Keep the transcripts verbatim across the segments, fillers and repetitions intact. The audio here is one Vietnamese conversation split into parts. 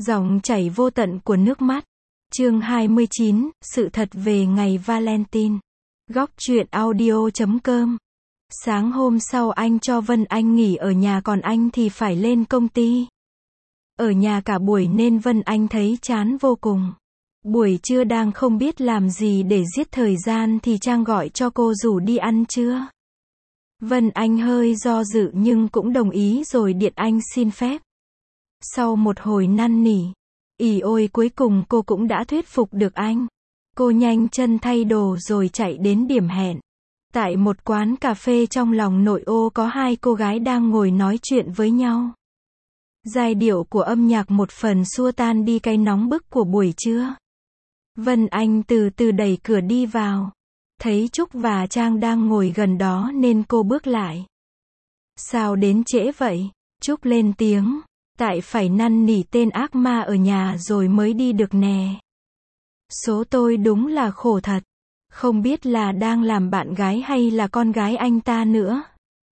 Dòng chảy vô tận của nước mắt. Chương hai mươi chín, sự thật về ngày Valentine. Góc truyện audio chấm com. Sáng hôm sau anh cho Vân Anh nghỉ ở nhà còn anh thì phải lên công ty. Ở nhà cả buổi nên Vân Anh thấy chán vô cùng. Buổi trưa đang không biết làm gì để giết thời gian thì Trang gọi cho cô rủ đi ăn trưa. Vân Anh hơi do dự nhưng cũng đồng ý rồi điện anh xin phép. Sau một hồi năn nỉ, ỉ ôi cuối cùng cô cũng đã thuyết phục được anh. Cô nhanh chân thay đồ rồi chạy đến điểm hẹn. Tại một quán cà phê trong lòng nội ô có hai cô gái đang ngồi nói chuyện với nhau. Giai điệu của âm nhạc một phần xua tan đi cái nóng bức của buổi trưa. Vân Anh từ từ đẩy cửa đi vào. Thấy Trúc và Trang đang ngồi gần đó nên cô bước lại. Sao đến trễ vậy? Trúc lên tiếng. Tại phải năn nỉ tên ác ma ở nhà rồi mới đi được nè. Số tôi đúng là khổ thật. Không biết là đang làm bạn gái hay là con gái anh ta nữa.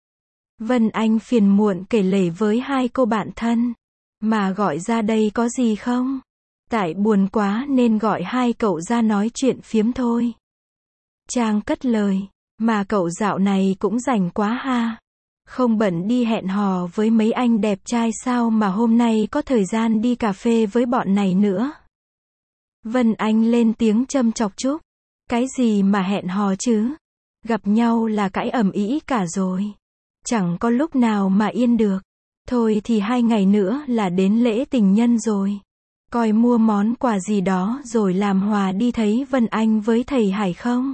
Vân Anh phiền muộn kể lể với hai cô bạn thân. Mà gọi ra đây có gì không? Tại buồn quá nên gọi hai cậu ra nói chuyện phiếm thôi. Trang cất lời. Mà cậu dạo này cũng rảnh quá ha. Không bận đi hẹn hò với mấy anh đẹp trai sao mà hôm nay có thời gian đi cà phê với bọn này nữa. Vân Anh lên tiếng châm chọc Trúc. Cái gì mà hẹn hò chứ? Gặp nhau là cãi ầm ĩ cả rồi. Chẳng có lúc nào mà yên được. Thôi thì hai ngày nữa là đến lễ tình nhân rồi. Coi mua món quà gì đó rồi làm hòa đi thấy Vân Anh với thầy Hải không?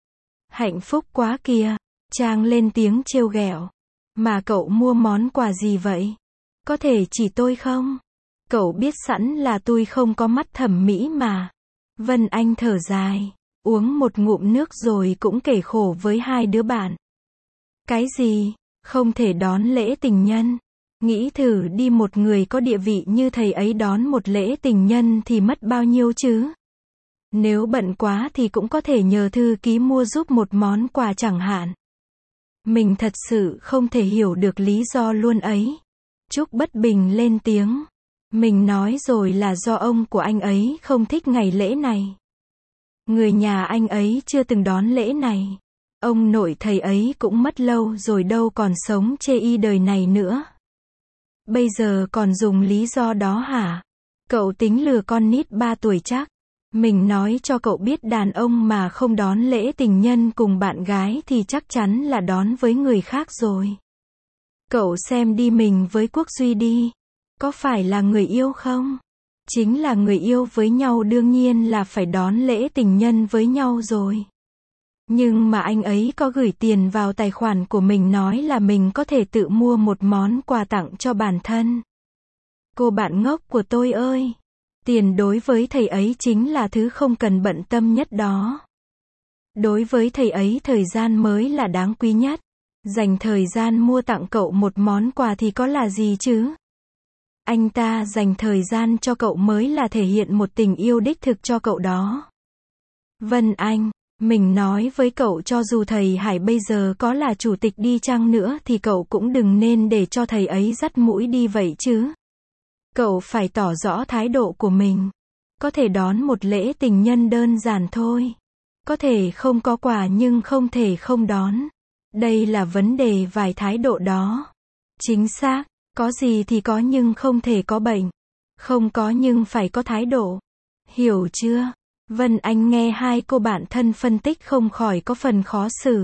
Hạnh phúc quá kìa. Trang lên tiếng trêu ghẹo. Mà cậu mua món quà gì vậy? Có thể chỉ tôi không? Cậu biết sẵn là tôi không có mắt thẩm mỹ mà. Vân Anh thở dài, uống một ngụm nước rồi cũng kể khổ với hai đứa bạn. Cái gì? Không thể đón lễ tình nhân? Nghĩ thử đi, một người có địa vị như thầy ấy đón một lễ tình nhân thì mất bao nhiêu chứ? Nếu bận quá thì cũng có thể nhờ thư ký mua giúp một món quà chẳng hạn. Mình thật sự không thể hiểu được lý do luôn ấy. Trúc bất bình lên tiếng. Mình nói rồi là do ông của anh ấy không thích ngày lễ này. Người nhà anh ấy chưa từng đón lễ này. Ông nội thầy ấy cũng mất lâu rồi đâu còn sống chê y đời này nữa. Bây giờ còn dùng lý do đó hả? Cậu tính lừa con nít ba tuổi chắc. Mình nói cho cậu biết, đàn ông mà không đón lễ tình nhân cùng bạn gái thì chắc chắn là đón với người khác rồi. Cậu xem đi, mình với Quốc Duy đi. Có phải là người yêu không? Chính là người yêu với nhau, đương nhiên là phải đón lễ tình nhân với nhau rồi. Nhưng mà anh ấy có gửi tiền vào tài khoản của mình, nói là mình có thể tự mua một món quà tặng cho bản thân. Cô bạn ngốc của tôi ơi! Tiền đối với thầy ấy chính là thứ không cần bận tâm nhất đó. Đối với thầy ấy thời gian mới là đáng quý nhất. Dành thời gian mua tặng cậu một món quà thì có là gì chứ? Anh ta dành thời gian cho cậu mới là thể hiện một tình yêu đích thực cho cậu đó. Vân Anh, mình nói với cậu, cho dù thầy Hải bây giờ có là chủ tịch đi chăng nữa thì cậu cũng đừng nên để cho thầy ấy dắt mũi đi vậy chứ. Cậu phải tỏ rõ thái độ của mình. Có thể đón một lễ tình nhân đơn giản thôi. Có thể không có quà nhưng không thể không đón. Đây là vấn đề vài thái độ đó. Chính xác, có gì thì có nhưng không thể có bệnh. Không có nhưng phải có thái độ. Hiểu chưa? Vân Anh nghe hai cô bạn thân phân tích không khỏi có phần khó xử.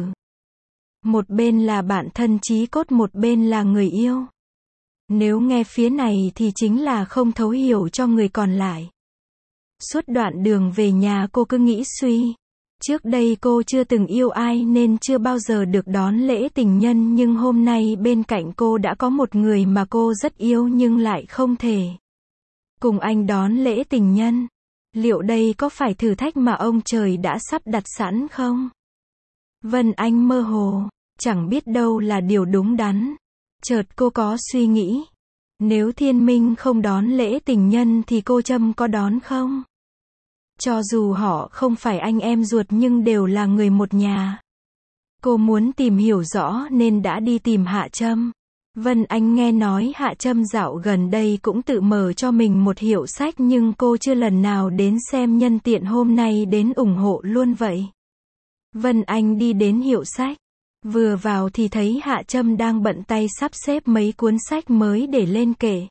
Một bên là bạn thân chí cốt, một bên là người yêu. Nếu nghe phía này thì chính là không thấu hiểu cho người còn lại. Suốt đoạn đường về nhà cô cứ nghĩ suy. Trước đây cô chưa từng yêu ai nên chưa bao giờ được đón lễ tình nhân, nhưng hôm nay bên cạnh cô đã có một người mà cô rất yêu nhưng lại không thể cùng anh đón lễ tình nhân. Liệu đây có phải thử thách mà ông trời đã sắp đặt sẵn không? Vân Anh mơ hồ, chẳng biết đâu là điều đúng đắn. Chợt cô có suy nghĩ. Nếu Thiên Minh không đón lễ tình nhân thì cô Trâm có đón không? Cho dù họ không phải anh em ruột nhưng đều là người một nhà. Cô muốn tìm hiểu rõ nên đã đi tìm Hạ Trâm. Vân Anh nghe nói Hạ Trâm dạo gần đây cũng tự mở cho mình một hiệu sách nhưng cô chưa lần nào đến xem, nhân tiện hôm nay đến ủng hộ luôn vậy. Vân Anh đi đến hiệu sách. Vừa vào thì thấy Hạ Trâm đang bận tay sắp xếp mấy cuốn sách mới để lên kệ.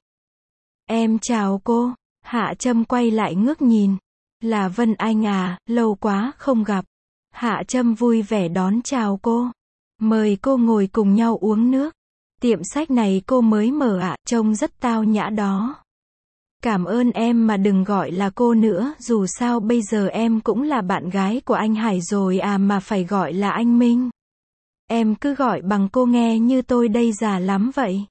Em chào cô. Hạ Trâm quay lại ngước nhìn. Là Vân Anh à, lâu quá không gặp. Hạ Trâm vui vẻ đón chào cô. Mời cô ngồi cùng nhau uống nước. Tiệm sách này cô mới mở ạ, à, trông rất tao nhã đó. Cảm ơn em mà đừng gọi là cô nữa, dù sao bây giờ em cũng là bạn gái của anh Hải rồi à, mà phải gọi là anh Minh. Em cứ gọi bằng cô nghe như tôi đây già lắm vậy.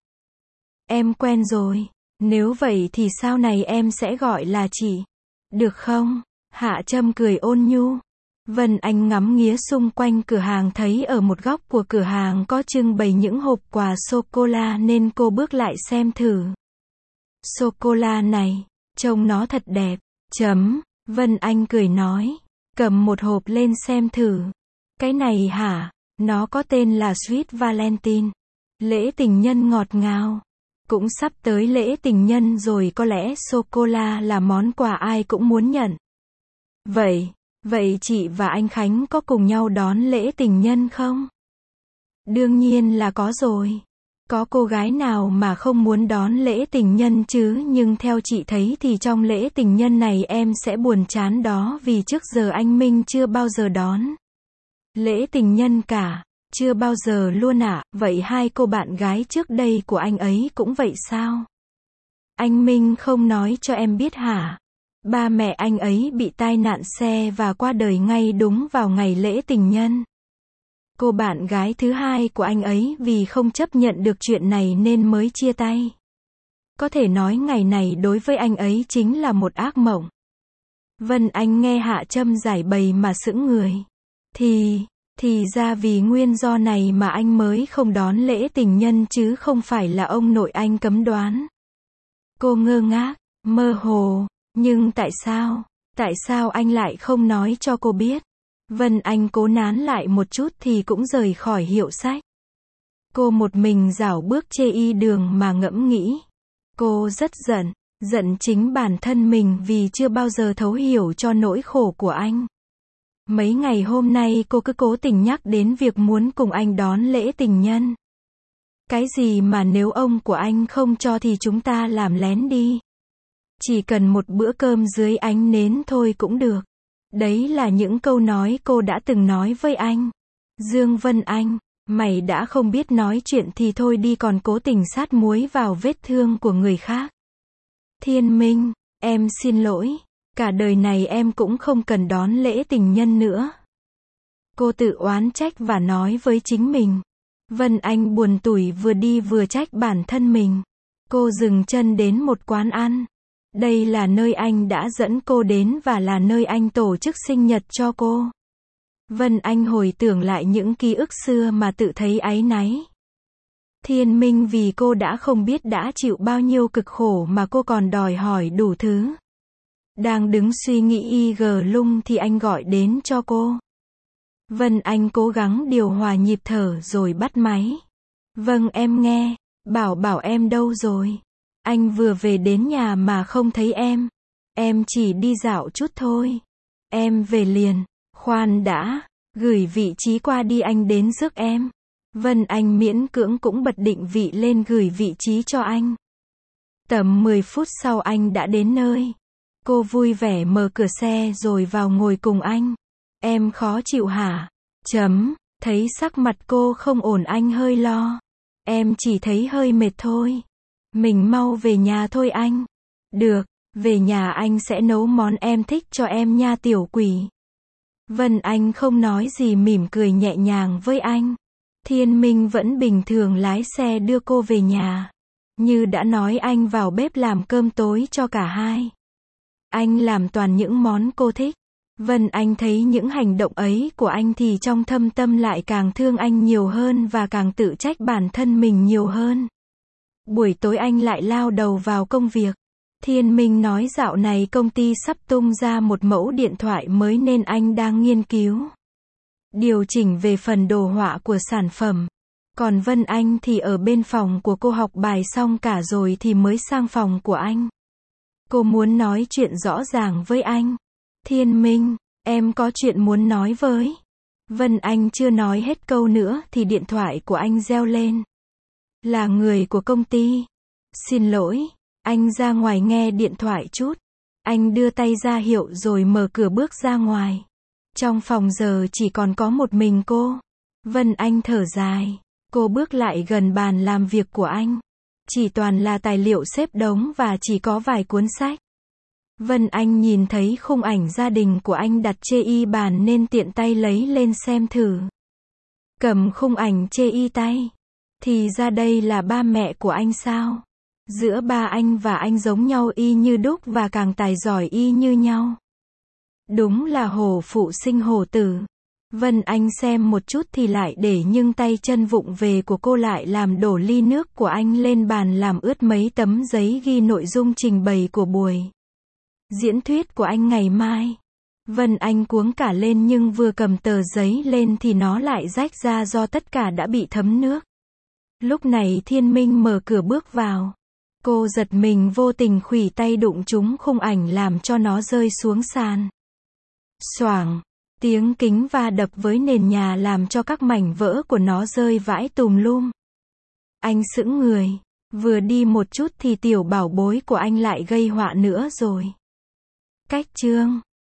Em quen rồi. Nếu vậy thì sau này em sẽ gọi là chị. Được không? Hạ Trâm cười ôn nhu. Vân Anh ngắm nghía xung quanh cửa hàng, thấy ở một góc của cửa hàng có trưng bày những hộp quà sô-cô-la nên cô bước lại xem thử. Sô-cô-la này, trông nó thật đẹp. Chấm. Vân Anh cười nói. Cầm một hộp lên xem thử. Cái này hả? Nó có tên là Sweet Valentine. Lễ tình nhân ngọt ngào. Cũng sắp tới lễ tình nhân rồi, có lẽ sô-cô-la là món quà ai cũng muốn nhận. Vậy, vậy chị và anh Khánh có cùng nhau đón lễ tình nhân không? Đương nhiên là có rồi. Có cô gái nào mà không muốn đón lễ tình nhân chứ, nhưng theo chị thấy thì trong lễ tình nhân này em sẽ buồn chán đó, vì trước giờ anh Minh chưa bao giờ đón lễ tình nhân cả. Chưa bao giờ luôn ạ. À? Vậy hai cô bạn gái trước đây của anh ấy cũng vậy sao? Anh Minh không nói cho em biết hả? Ba mẹ anh ấy bị tai nạn xe và qua đời ngay đúng vào ngày lễ tình nhân. Cô bạn gái thứ hai của anh ấy vì không chấp nhận được chuyện này nên mới chia tay. Có thể nói ngày này đối với anh ấy chính là một ác mộng. Vân Anh nghe Hạ Trâm giải bày mà sững người. Thì... Thì ra vì nguyên do này mà anh mới không đón lễ tình nhân chứ không phải là ông nội anh cấm đoán. Cô ngơ ngác, mơ hồ, nhưng tại sao, tại sao anh lại không nói cho cô biết? Vân Anh cố nán lại một chút thì cũng rời khỏi hiệu sách. Cô một mình dạo bước chê y đường mà ngẫm nghĩ. Cô rất giận, giận chính bản thân mình vì chưa bao giờ thấu hiểu cho nỗi khổ của anh. Mấy ngày hôm nay cô cứ cố tình nhắc đến việc muốn cùng anh đón lễ tình nhân. Cái gì mà nếu ông của anh không cho thì chúng ta làm lén đi. Chỉ cần một bữa cơm dưới ánh nến thôi cũng được. Đấy là những câu nói cô đã từng nói với anh. Dương Vân Anh, mày đã không biết nói chuyện thì thôi đi, còn cố tình sát muối vào vết thương của người khác. Thiên Minh, em xin lỗi. Cả đời này em cũng không cần đón lễ tình nhân nữa. Cô tự oán trách và nói với chính mình. Vân Anh buồn tủi vừa đi vừa trách bản thân mình. Cô dừng chân đến một quán ăn. Đây là nơi anh đã dẫn cô đến và là nơi anh tổ chức sinh nhật cho cô. Vân Anh hồi tưởng lại những ký ức xưa mà tự thấy áy náy. Thiên Minh vì cô đã không biết đã chịu bao nhiêu cực khổ mà cô còn đòi hỏi đủ thứ. Đang đứng suy nghĩ y gờ lung thì anh gọi đến cho cô. Vân Anh cố gắng điều hòa nhịp thở rồi bắt máy. Vâng em nghe, bảo bảo em đâu rồi? Anh vừa về đến nhà mà không thấy em. Em chỉ đi dạo chút thôi. Em về liền. Khoan đã, gửi vị trí qua đi anh đến rước em. Vân Anh miễn cưỡng cũng bật định vị lên gửi vị trí cho anh. Tầm mười phút sau anh đã đến nơi. Cô vui vẻ mở cửa xe rồi vào ngồi cùng anh. Em khó chịu hả? Chấm, thấy sắc mặt cô không ổn anh hơi lo. Em chỉ thấy hơi mệt thôi. Mình mau về nhà thôi anh. Được, về nhà anh sẽ nấu món em thích cho em nha tiểu quỷ. Vân Anh không nói gì, mỉm cười nhẹ nhàng với anh. Thiên Minh vẫn bình thường lái xe đưa cô về nhà. Như đã nói anh vào bếp làm cơm tối cho cả hai. Anh làm toàn những món cô thích. Vân Anh thấy những hành động ấy của anh thì trong thâm tâm lại càng thương anh nhiều hơn và càng tự trách bản thân mình nhiều hơn. Buổi tối anh lại lao đầu vào công việc. Thiên Minh nói dạo này công ty sắp tung ra một mẫu điện thoại mới nên anh đang nghiên cứu điều chỉnh về phần đồ họa của sản phẩm. Còn Vân Anh thì ở bên phòng của cô học bài xong cả rồi thì mới sang phòng của anh. Cô muốn nói chuyện rõ ràng với anh. Thiên Minh, em có chuyện muốn nói với. Vân Anh chưa nói hết câu nữa thì điện thoại của anh reo lên. Là người của công ty. Xin lỗi, anh ra ngoài nghe điện thoại chút. Anh đưa tay ra hiệu rồi mở cửa bước ra ngoài. Trong phòng giờ chỉ còn có một mình cô. Vân Anh thở dài. Cô bước lại gần bàn làm việc của anh. Chỉ toàn là tài liệu xếp đống và chỉ có vài cuốn sách. Vân Anh nhìn thấy khung ảnh gia đình của anh đặt chê y bàn nên tiện tay lấy lên xem thử. Cầm khung ảnh chê y tay. Thì ra đây là ba mẹ của anh sao? Giữa ba anh và anh giống nhau y như đúc và càng tài giỏi y như nhau. Đúng là hổ phụ sinh hổ tử. Vân Anh xem một chút thì lại để nhưng tay chân vụng về của cô lại làm đổ ly nước của anh lên bàn làm ướt mấy tấm giấy ghi nội dung trình bày của buổi diễn thuyết của anh ngày mai. Vân Anh cuống cả lên nhưng vừa cầm tờ giấy lên thì nó lại rách ra do tất cả đã bị thấm nước. Lúc này Thiên Minh mở cửa bước vào. Cô giật mình vô tình khuỷu tay đụng trúng khung ảnh làm cho nó rơi xuống sàn. Xoảng, tiếng kính va đập với nền nhà làm cho các mảnh vỡ của nó rơi vãi tùm lum. Anh sững người, vừa đi một chút thì tiểu bảo bối của anh lại gây họa nữa rồi. Cách chương